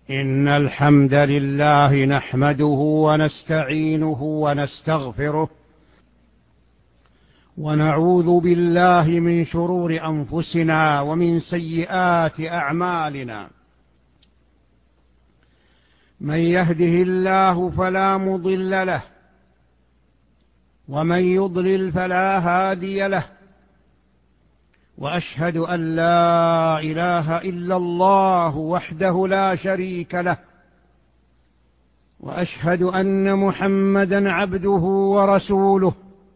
إن الحمد لله نحمده ونستعينه ونستغفره ونعوذ بالله من شرور أنفسنا ومن سيئات أعمالنا. من يهده الله فلا مضل له ومن يضلل فلا هادي له، وأشهد أن لا إله إلا الله وحده لا شريك له، وأشهد أن محمدًا عبده ورسوله.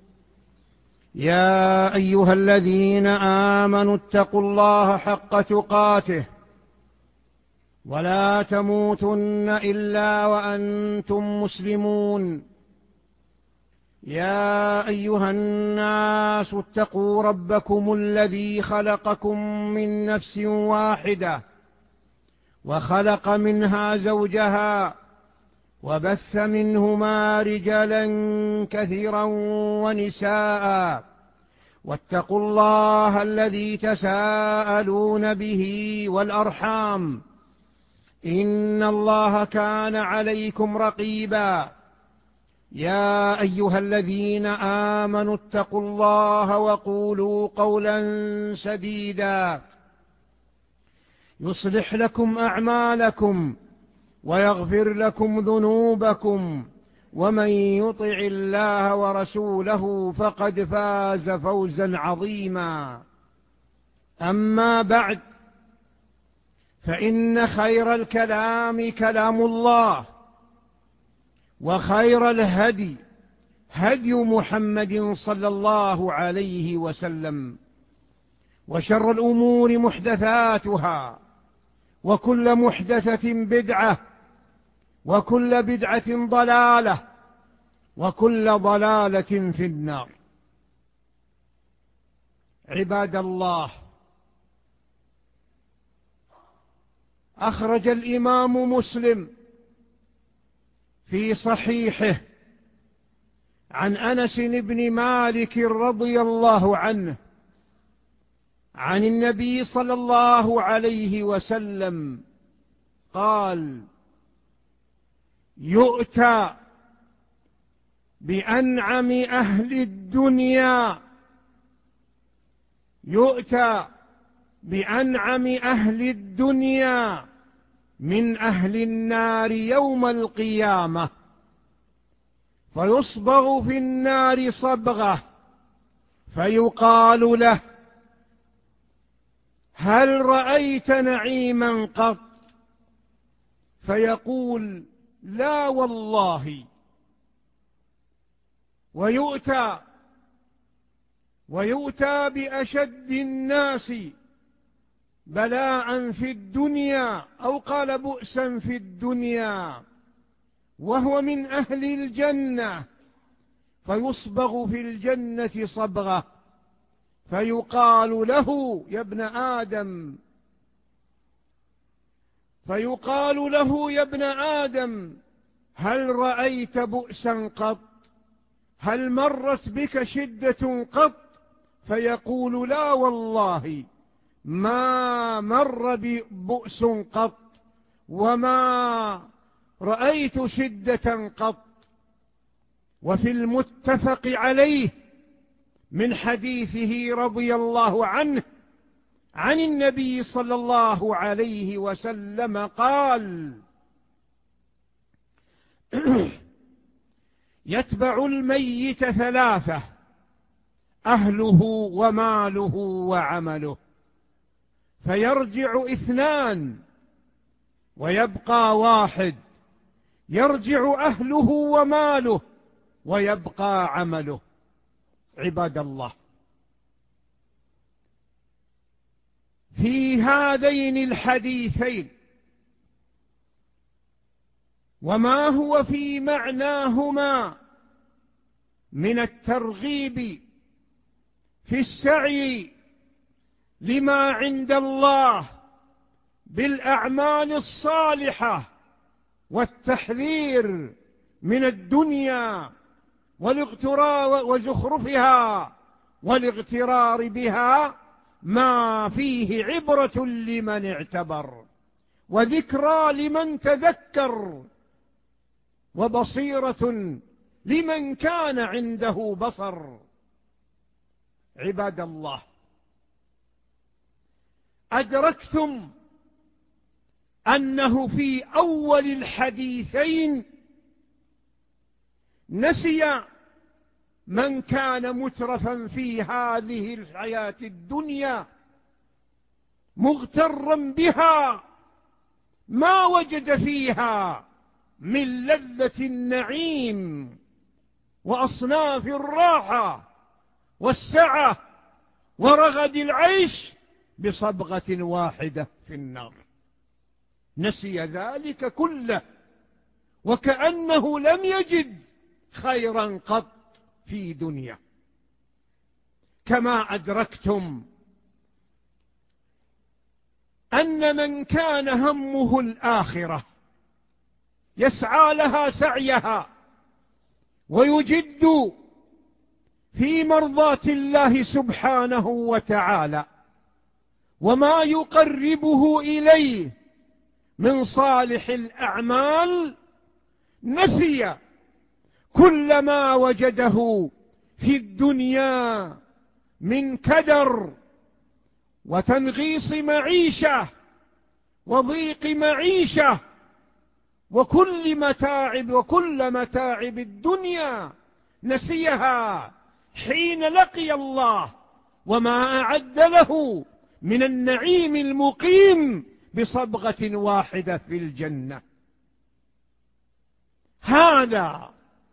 يا أيها الذين آمنوا اتقوا الله حق تقاته ولا تموتن إلا وأنتم مسلمون. يا أيها الناس اتقوا ربكم الذي خلقكم من نفس واحدة وخلق منها زوجها وبث منهما رجالا كثيرا ونساء، واتقوا الله الذي تساءلون به والأرحام، إن الله كان عليكم رقيبا. يا أيها الذين آمنوا اتقوا الله وقولوا قولا سديدا يصلح لكم أعمالكم ويغفر لكم ذنوبكم، ومن يطع الله ورسوله فقد فاز فوزا عظيما. أما بعد، فإن خير الكلام كلام الله، وخير الهدي هدي محمد صلى الله عليه وسلم، وشر الأمور محدثاتها، وكل محدثة بدعة، وكل بدعة ضلالة، وكل ضلالة في النار. عباد الله، أخرج الإمام مسلم في صحيحه عن أنس بن مالك رضي الله عنه عن النبي صلى الله عليه وسلم قال: يؤتى بأنعم أهل الدنيا، يؤتى بأنعم أهل الدنيا من أهل النار يوم القيامة، فيصبغ في النار صبغة، فيقال له: هل رأيت نعيما قط؟ فيقول: لا والله. ويؤتى بأشد الناس بلاء في الدنيا، أو قال بؤسا في الدنيا، وهو من أهل الجنة، فيصبغ في الجنة صبغة، فيقال له: يا ابن آدم، فيقال له: يا ابن آدم، هل رأيت بؤسا قط؟ هل مرت بك شدة قط؟ فيقول: لا والله، ما مر ببؤس قط، وما رأيت شدة قط. وفي المتفق عليه من حديثه رضي الله عنه عن النبي صلى الله عليه وسلم قال: يتبع الميت ثلاثة: أهله وماله وعمله، فيرجع اثنان ويبقى واحد، يرجع أهله وماله ويبقى عمله. عباد الله، في هذين الحديثين وما هو في معناهما من الترغيب في السعي لما عند الله بالأعمال الصالحة، والتحذير من الدنيا والاغترار وزخرفها والاغترار بها، ما فيه عبرة لمن اعتبر. وذكرى لمن تذكر، وبصيرة لمن كان عنده بصر. عباد الله، أدركتم أنه في أول الحديثين نسي من كان مترفا في هذه الحياة الدنيا مغترا بها ما وجد فيها من لذة النعيم وأصناف الراحة والسعة ورغد العيش بصبغة واحدة في النار. نسي ذلك كله وكأنه لم يجد خيرا قط في دنيا. كما أدركتم أن من كان همه الآخرة يسعى لها سعيها ويجد في مرضاة الله سبحانه وتعالى وما يقربه إليه من صالح الأعمال، نسي كل ما وجده في الدنيا من كدر وتنغيص معيشة وضيق معيشة وكل متاعب الدنيا، نسيها حين لقي الله وما أعد له من النعيم المقيم بصبغة واحدة في الجنة. هذا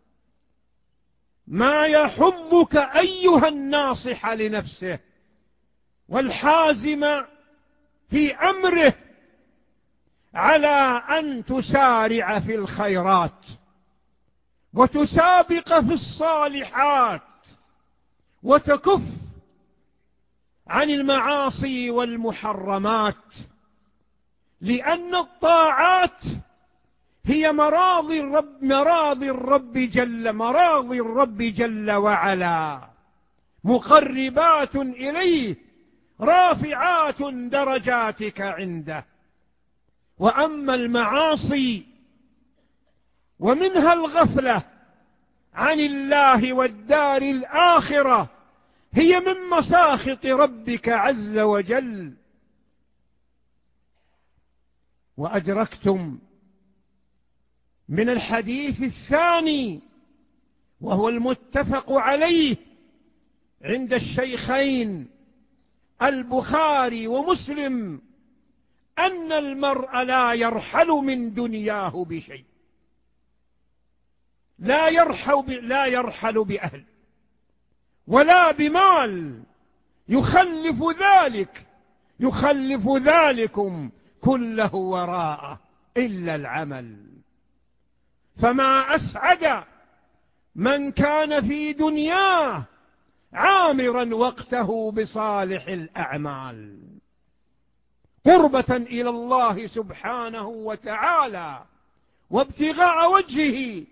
ما يحضك أيها الناصح لنفسه والحازم في أمره على أن تسارع في الخيرات وتسابق في الصالحات وتكف عن المعاصي والمحرمات، لأن الطاعات هي مراضي الرب جل وعلا، مقربات إليه رافعات درجاتك عنده. وأما المعاصي ومنها الغفلة عن الله والدار الآخرة هي من مساخط ربك عز وجل. وأدركتم من الحديث الثاني وهو المتفق عليه عند الشيخين البخاري ومسلم أن المرء لا يرحل من دنياه بشيء، لا يرحل بأهل ولا بمال، يخلف ذلكم كله وراءه إلا العمل. فما أسعد من كان في دنياه عامرا وقته بصالح الأعمال قربة إلى الله سبحانه وتعالى وابتغاء وجهه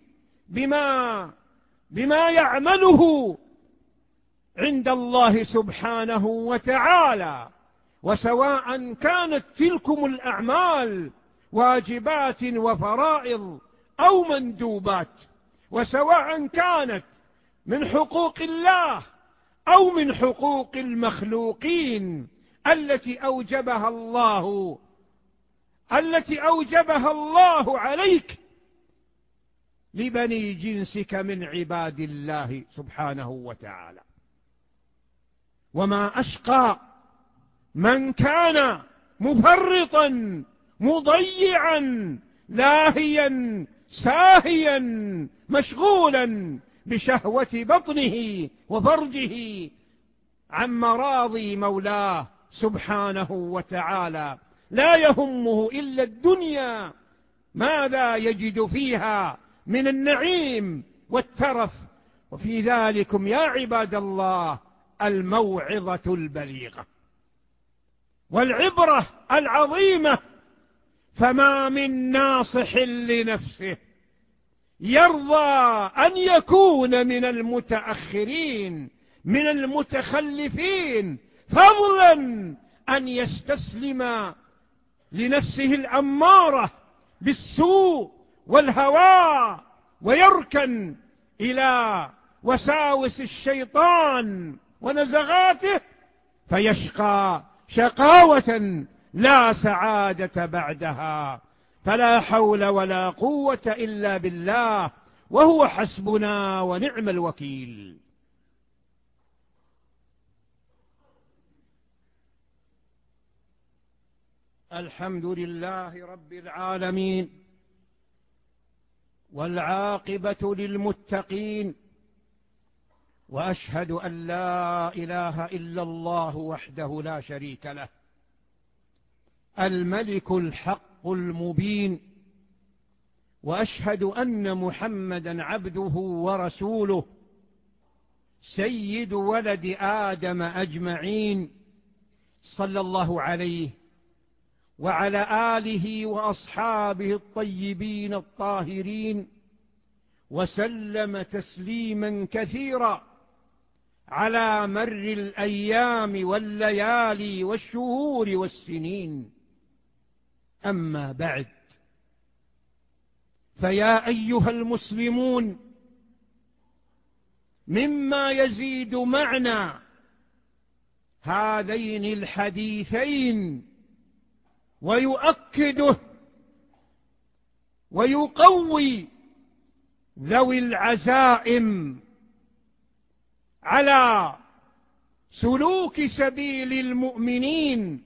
بما يعمله عند الله سبحانه وتعالى. وسواء كانت تلكم الأعمال واجبات وفرائض أو مندوبات، وسواء كانت من حقوق الله أو من حقوق المخلوقين التي أوجبها الله عليك لبني جنسك من عباد الله سبحانه وتعالى. وما أشقى من كان مفرطا مضيعا لاهيا ساهيا مشغولا بشهوة بطنه وفرجه عن مراضي مولاه سبحانه وتعالى، لا يهمه إلا الدنيا ماذا يجد فيها من النعيم والترف. وفي ذلكم يا عباد الله الموعظة البليغة والعبرة العظيمة. فما من ناصح لنفسه يرضى أن يكون من المتأخرين من المتخلفين، فضلا أن يستسلم لنفسه الأمارة بالسوء والهوى ويركن إلى وساوس الشيطان ونزغاته فيشقى شقاوة لا سعادة بعدها. فلا حول ولا قوة إلا بالله، وهو حسبنا ونعم الوكيل. الحمد لله رب العالمين، والعاقبة للمتقين، وأشهد أن لا إله إلا الله وحده لا شريك له، الملك الحق المبين، وأشهد أن محمدا عبده ورسوله سيد ولد آدم أجمعين، صلى الله عليه وعلى آله وأصحابه الطيبين الطاهرين، وسلم تسليما كثيرا على مر الأيام والليالي والشهور والسنين. أما بعد، فيا أيها المسلمون، مما يزيد معنى هذين الحديثين ويؤكده ويقوي ذوي العزائم على سلوك سبيل المؤمنين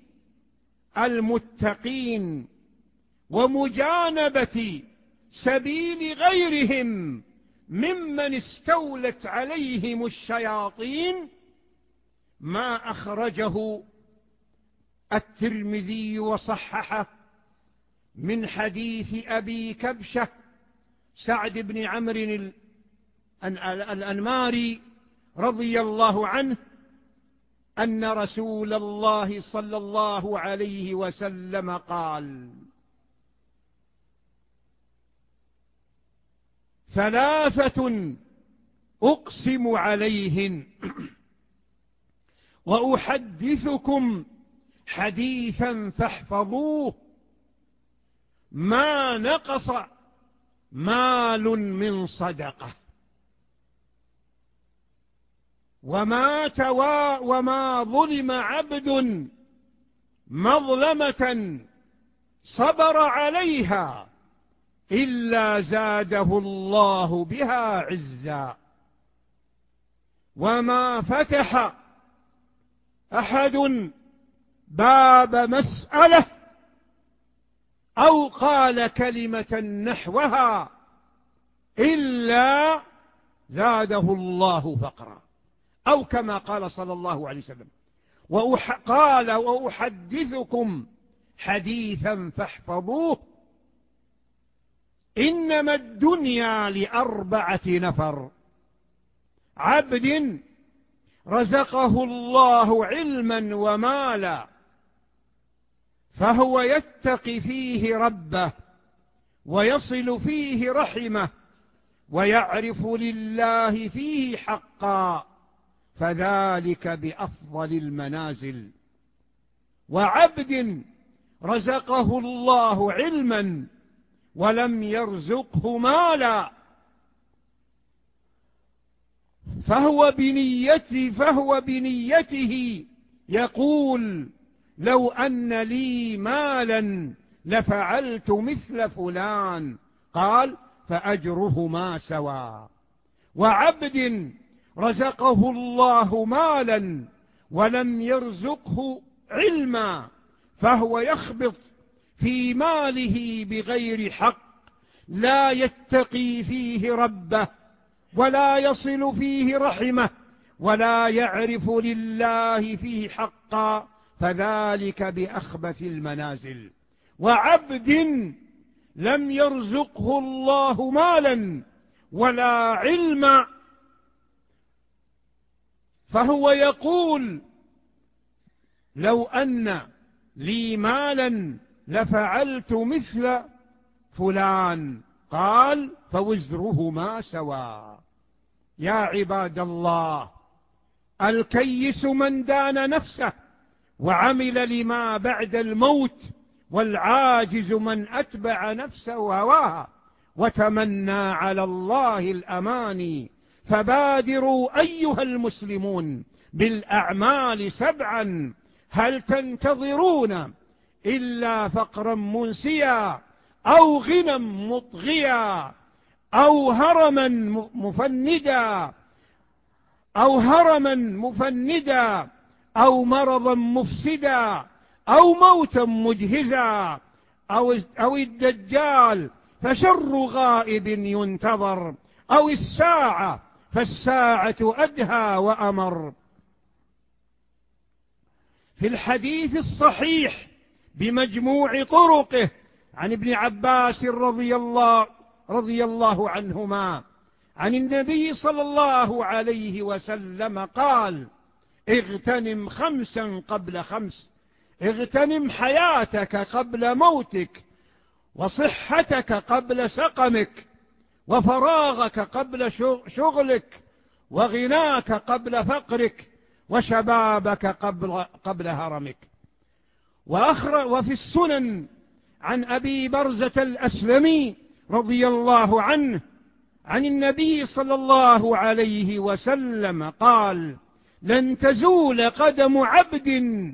المتقين ومجانبة سبيل غيرهم ممن استولت عليهم الشياطين، ما أخرجه الترمذي وصححه من حديث أبي كبشة سعد بن عمرو الأنماري رضي الله عنه أن رسول الله صلى الله عليه وسلم قال: ثلاثة أقسم عليهن وأحدثكم حديثا فاحفظوه، ما نقص مال من صدقة، وما ظلم عبد مظلمة صبر عليها إلا زاده الله بها عزا، وما فتح أحد باب مسألة أو قال كلمة نحوها إلا زاده الله فقرا، أو كما قال صلى الله عليه وسلم. قال: وأحدثكم حديثا فاحفظوه، إنما الدنيا لأربعة نفر: عبد رزقه الله علما ومالا فهو يتقي فيه ربه ويصل فيه رحمه ويعرف لله فيه حقا، فذلك بأفضل المنازل. وعبد رزقه الله علما ولم يرزقه مالا فهو بنيته يقول: لو أن لي مالا لفعلت مثل فلان، قال: فأجرهما سواء. وعبد رزقه الله مالا ولم يرزقه علما فهو يخبط في ماله بغير حق، لا يتقي فيه ربه ولا يصل فيه رحمه ولا يعرف لله فيه حقا، فذلك بأخبث المنازل. وعبد لم يرزقه الله مالا ولا علما فهو يقول: لو أن لي مالا لفعلت مثل فلان، قال: فوزرهما سواء. يا عباد الله، الكيس من دان نفسه وعمل لما بعد الموت والعاجز من أتبع نفسه هواها وتمنى على الله الأماني. فبادروا أيها المسلمون بالأعمال 7، هل تنتظرون إلا فقرا منسيا أو غنى مطغيا أو هرما مفندا أو مرضا مفسدا أو موتا مجهزا أو الدجال فشر غائب ينتظر أو الساعة فالساعة أدهى وأمر. في الحديث الصحيح بمجموع طرقه عن ابن عباس رضي الله عنهما عن النبي صلى الله عليه وسلم قال: اغتنم 5 قبل 5، اغتنم حياتك قبل موتك، وصحتك قبل سقمك، وفراغك قبل شغلك، وغناك قبل فقرك، وشبابك قبل هرمك. وفي السنن عن أبي برزة الأسلمي رضي الله عنه عن النبي صلى الله عليه وسلم قال: لن تزول قدم عبد،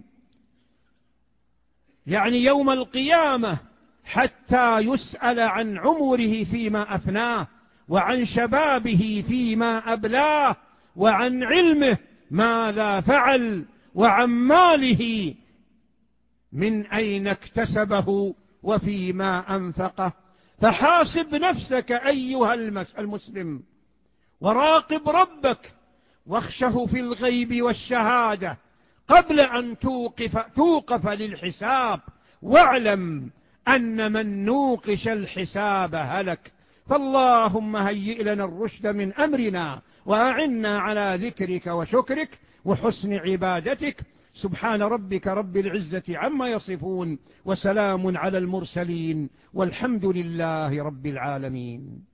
يعني يوم القيامة، حتى يسأل عن عمره فيما أفناه، وعن شبابه فيما أبلاه، وعن علمه ماذا فعل، وعن ماله من أين اكتسبه وفيما أنفقه. فحاسب نفسك أيها المسلم، وراقب ربك، واخشه في الغيب والشهادة قبل أن توقف للحساب، واعلم أن من نوقش الحساب هلك. فاللهم هيئ لنا الرشد من أمرنا، وأعنا على ذكرك وشكرك وحسن عبادتك. سبحان ربك رب العزة عما يصفون، وسلام على المرسلين، والحمد لله رب العالمين.